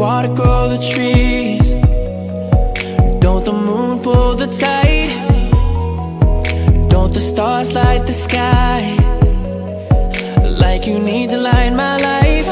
water grow the trees? Don't the moon pull the tide? Don't the stars light the sky? Like you need to light my life.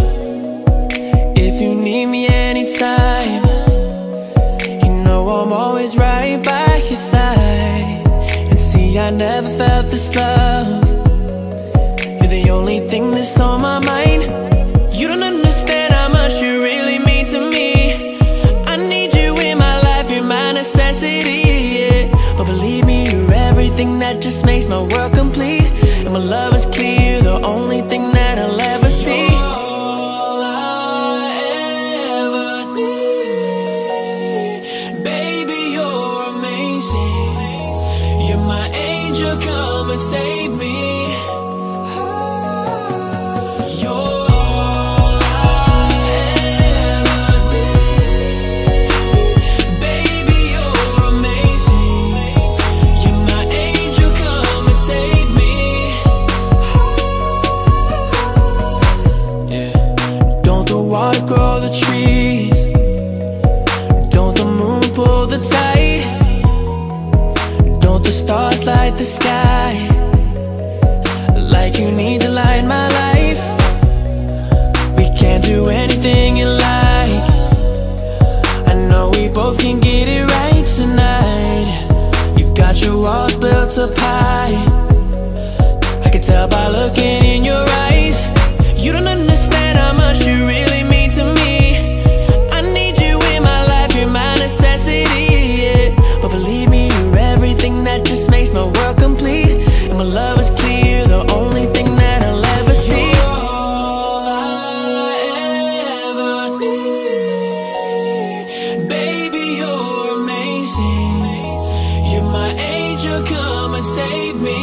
If you need me anytime, you know I'm always right by your side. And see, I never felt this love. You're the only thing that's on my mind. You don't understand how much you really mean to me. I need you in my life, you're my necessity, yeah. But believe me, you're everything that just makes my world complete. And my love is clear, the only thing that I'll ever see. You're all I ever need. Baby, you're amazing. You're my angel, come and save me. Water grow the trees? Don't the moon pull the tide? Don't the stars light the sky? Like you need to light my life. We can't do anything you like. I know we both can get it right tonight. You got your walls built up high. I can tell by looking in your eyes. You don't understand how much you really mean to me. I need you in my life, you're my necessity, yeah. But believe me, you're everything that just makes my world complete. And my love is clear, the only thing that I'll ever see. You're all I ever need. Baby, you're amazing. You're my angel, come and save me.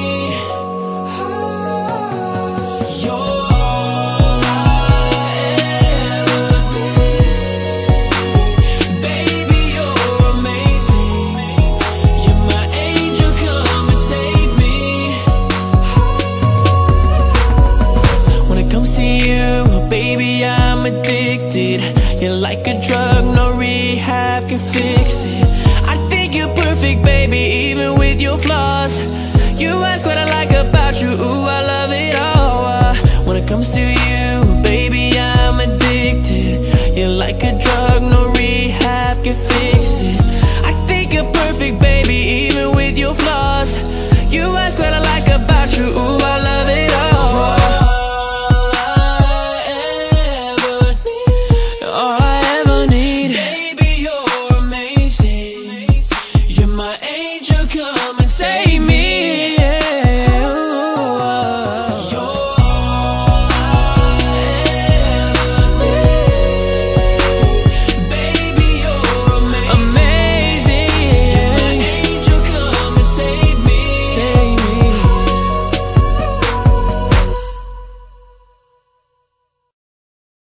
Baby, I'm addicted. You're like a drug, no rehab can fix it. I think you're perfect, baby, even with your flaws. You ask what I like about you, ooh, I love it all. When it comes to you,